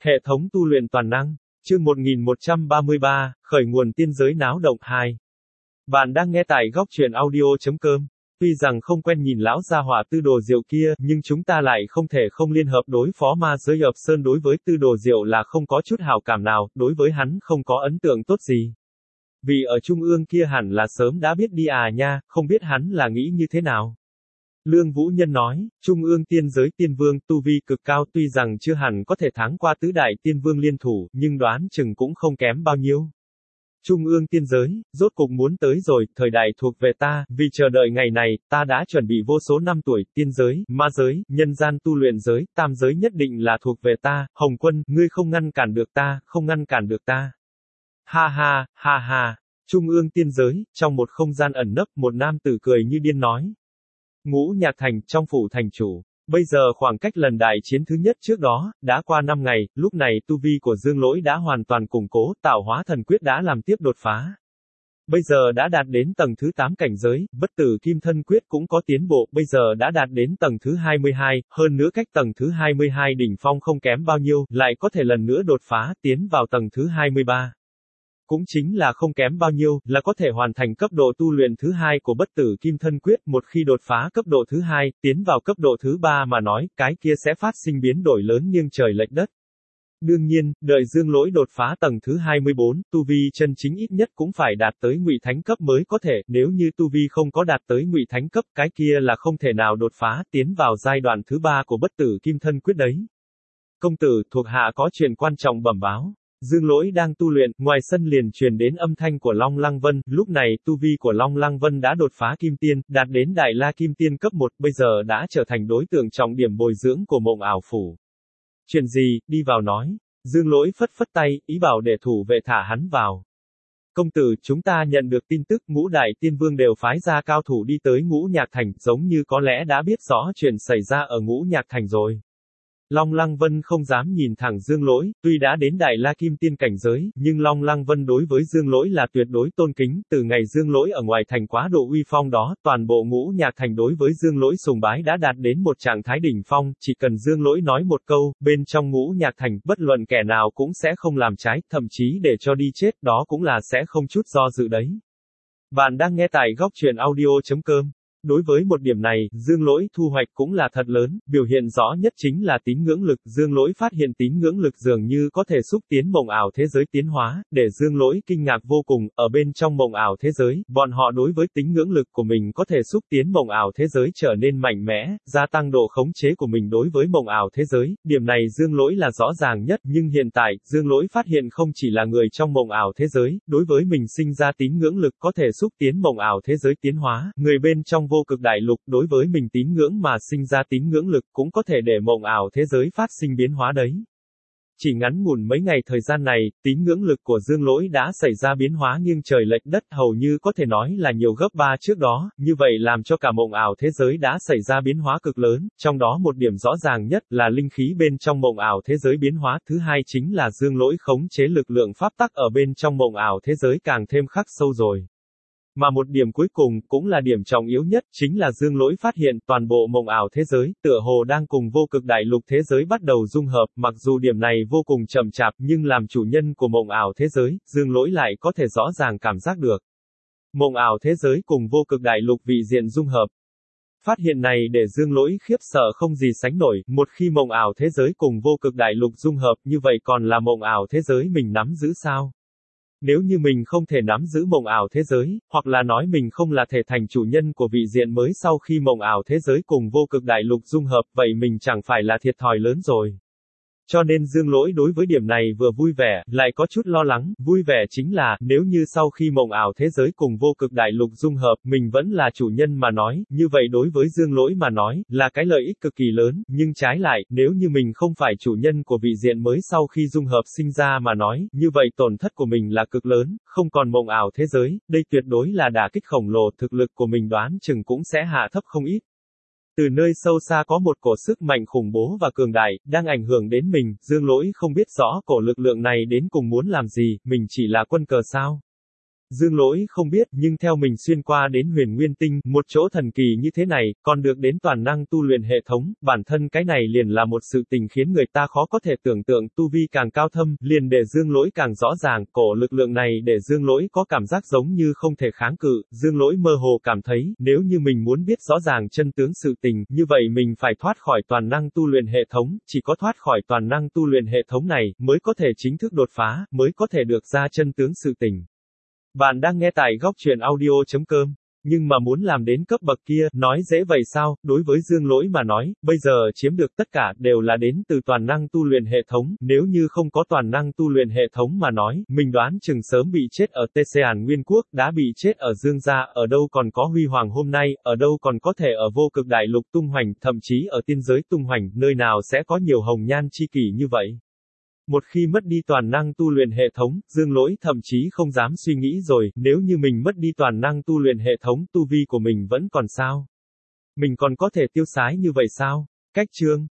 Hệ thống tu luyện toàn năng. Chương 1133, khởi nguồn tiên giới náo động 2. Bạn đang nghe tại góc truyện audio.com. Tuy rằng không quen nhìn lão gia hỏa Tư Đồ Diệu kia, nhưng chúng ta lại không thể không liên hợp đối phó ma giới Ập Sơn. Đối với Tư Đồ Diệu là không có chút hảo cảm nào, đối với hắn không có ấn tượng tốt gì. Vì ở trung ương kia hẳn là sớm đã biết đi à nha, không biết hắn là nghĩ như thế nào. Lương Vũ Nhân nói, Trung ương tiên giới tiên vương, tu vi cực cao, tuy rằng chưa hẳn có thể thắng qua tứ đại tiên vương liên thủ, nhưng đoán chừng cũng không kém bao nhiêu. Trung ương tiên giới, rốt cục muốn tới rồi, thời đại thuộc về ta, vì chờ đợi ngày này, ta đã chuẩn bị vô số năm tuổi, tiên giới, ma giới, nhân gian tu luyện giới, tam giới nhất định là thuộc về ta, Hồng Quân, ngươi không ngăn cản được ta, không ngăn cản được ta. Ha ha, ha ha, Trung ương tiên giới, trong một không gian ẩn nấp, một nam tử cười như điên nói. Ngũ Nhạc Thành, trong phủ thành chủ. Bây giờ khoảng cách lần đại chiến thứ nhất trước đó, đã qua 5 ngày, lúc này tu vi của Dương Lỗi đã hoàn toàn củng cố, tạo hóa thần quyết đã làm tiếp đột phá. Bây giờ đã đạt đến tầng thứ 8 cảnh giới, bất tử kim thân quyết cũng có tiến bộ, bây giờ đã đạt đến tầng thứ 22, hơn nữa cách tầng thứ 22 đỉnh phong không kém bao nhiêu, lại có thể lần nữa đột phá, tiến vào tầng thứ 23. Cũng chính là không kém bao nhiêu, là có thể hoàn thành cấp độ tu luyện thứ 2 của bất tử kim thân quyết, một khi đột phá cấp độ thứ 2, tiến vào cấp độ thứ 3 mà nói, cái kia sẽ phát sinh biến đổi lớn nghiêng trời lệch đất. Đương nhiên, đợi Dương Lỗi đột phá tầng thứ 24, tu vi chân chính ít nhất cũng phải đạt tới Ngụy Thánh cấp mới có thể, nếu như tu vi không có đạt tới Ngụy Thánh cấp, cái kia là không thể nào đột phá, tiến vào giai đoạn thứ 3 của bất tử kim thân quyết đấy. Công tử, thuộc hạ có chuyện quan trọng bẩm báo. Dương Lỗi đang tu luyện, ngoài sân liền truyền đến âm thanh của Long Lăng Vân, lúc này, tu vi của Long Lăng Vân đã đột phá kim tiên, đạt đến Đại La Kim Tiên cấp 1, bây giờ đã trở thành đối tượng trọng điểm bồi dưỡng của Mộng Ảo Phủ. Chuyện gì, đi vào nói. Dương Lỗi phất phất tay, ý bảo để thủ vệ thả hắn vào. Công tử, chúng ta nhận được tin tức ngũ đại tiên vương đều phái ra cao thủ đi tới Ngũ Nhạc Thành, giống như có lẽ đã biết rõ chuyện xảy ra ở Ngũ Nhạc Thành rồi. Long Lăng Vân không dám nhìn thẳng Dương Lỗi, tuy đã đến Đại La Kim Tiên cảnh giới, nhưng Long Lăng Vân đối với Dương Lỗi là tuyệt đối tôn kính, từ ngày Dương Lỗi ở ngoài thành quá độ uy phong đó, toàn bộ Ngũ Nhạc Thành đối với Dương Lỗi sùng bái đã đạt đến một trạng thái đỉnh phong, chỉ cần Dương Lỗi nói một câu, bên trong Ngũ Nhạc Thành, bất luận kẻ nào cũng sẽ không làm trái, thậm chí để cho đi chết, đó cũng là sẽ không chút do dự đấy. Bạn đang nghe tại góc truyện audio.com. Đối với một điểm này, Dương Lỗi thu hoạch cũng là thật lớn, biểu hiện rõ nhất chính là tín ngưỡng lực, Dương Lỗi phát hiện tín ngưỡng lực dường như có thể xúc tiến mộng ảo thế giới tiến hóa, để Dương Lỗi kinh ngạc vô cùng, ở bên trong mộng ảo thế giới, bọn họ đối với tín ngưỡng lực của mình có thể xúc tiến mộng ảo thế giới trở nên mạnh mẽ, gia tăng độ khống chế của mình đối với mộng ảo thế giới, điểm này Dương Lỗi là rõ ràng nhất, nhưng hiện tại, Dương Lỗi phát hiện không chỉ là người trong mộng ảo thế giới, đối với mình sinh ra tín ngưỡng lực có thể xúc tiến mộng ảo thế giới tiến hóa, người bên trong vô cực đại lục đối với mình tín ngưỡng mà sinh ra tín ngưỡng lực cũng có thể để mộng ảo thế giới phát sinh biến hóa đấy. Chỉ ngắn ngủn mấy ngày thời gian này, tín ngưỡng lực của Dương Lỗi đã xảy ra biến hóa nghiêng trời lệch đất hầu như có thể nói là nhiều gấp 3 trước đó, như vậy làm cho cả mộng ảo thế giới đã xảy ra biến hóa cực lớn, trong đó một điểm rõ ràng nhất là linh khí bên trong mộng ảo thế giới biến hóa, thứ hai chính là Dương Lỗi khống chế lực lượng pháp tắc ở bên trong mộng ảo thế giới càng thêm khắc sâu rồi. Mà một điểm cuối cùng, cũng là điểm trọng yếu nhất, chính là Dương Lỗi phát hiện toàn bộ mộng ảo thế giới, tựa hồ đang cùng vô cực đại lục thế giới bắt đầu dung hợp, mặc dù điểm này vô cùng chậm chạp, nhưng làm chủ nhân của mộng ảo thế giới, Dương Lỗi lại có thể rõ ràng cảm giác được. Mộng ảo thế giới cùng vô cực đại lục vị diện dung hợp. Phát hiện này để Dương Lỗi khiếp sợ không gì sánh nổi, một khi mộng ảo thế giới cùng vô cực đại lục dung hợp như vậy còn là mộng ảo thế giới mình nắm giữ sao? Nếu như mình không thể nắm giữ mộng ảo thế giới, hoặc là nói mình không là thể thành chủ nhân của vị diện mới sau khi mộng ảo thế giới cùng vô cực đại lục dung hợp, vậy mình chẳng phải là thiệt thòi lớn rồi. Cho nên Dương Lỗi đối với điểm này vừa vui vẻ, lại có chút lo lắng, vui vẻ chính là, nếu như sau khi mộng ảo thế giới cùng vô cực đại lục dung hợp, mình vẫn là chủ nhân mà nói, như vậy đối với Dương Lỗi mà nói, là cái lợi ích cực kỳ lớn, nhưng trái lại, nếu như mình không phải chủ nhân của vị diện mới sau khi dung hợp sinh ra mà nói, như vậy tổn thất của mình là cực lớn, không còn mộng ảo thế giới, đây tuyệt đối là đả kích khổng lồ, thực lực của mình đoán chừng cũng sẽ hạ thấp không ít. Từ nơi sâu xa có một cổ sức mạnh khủng bố và cường đại, đang ảnh hưởng đến mình, Dương Lỗi không biết rõ cổ lực lượng này đến cùng muốn làm gì, mình chỉ là quân cờ sao. Dương Lỗi không biết, nhưng theo mình xuyên qua đến Huyền Nguyên Tinh, một chỗ thần kỳ như thế này, còn được đến toàn năng tu luyện hệ thống, bản thân cái này liền là một sự tình khiến người ta khó có thể tưởng tượng, tu vi càng cao thâm, liền để Dương Lỗi càng rõ ràng, cổ lực lượng này để Dương Lỗi có cảm giác giống như không thể kháng cự, Dương Lỗi mơ hồ cảm thấy, nếu như mình muốn biết rõ ràng chân tướng sự tình, như vậy mình phải thoát khỏi toàn năng tu luyện hệ thống, chỉ có thoát khỏi toàn năng tu luyện hệ thống này, mới có thể chính thức đột phá, mới có thể được ra chân tướng sự tình. Bạn đang nghe tại góc truyện audio.com. Nhưng mà muốn làm đến cấp bậc kia, nói dễ vậy sao, đối với Dương Lỗi mà nói, bây giờ chiếm được tất cả đều là đến từ toàn năng tu luyện hệ thống, nếu như không có toàn năng tu luyện hệ thống mà nói, mình đoán chừng sớm bị chết ở Tê-xê-àn Nguyên Quốc, đã bị chết ở Dương Gia, ở đâu còn có huy hoàng hôm nay, ở đâu còn có thể ở vô cực đại lục tung hoành, thậm chí ở tiên giới tung hoành, nơi nào sẽ có nhiều hồng nhan chi kỷ như vậy. Một khi mất đi toàn năng tu luyện hệ thống, Dương Lỗi thậm chí không dám suy nghĩ rồi, nếu như mình mất đi toàn năng tu luyện hệ thống, tu vi của mình vẫn còn sao? Mình còn có thể tiêu sái như vậy sao? Cách chương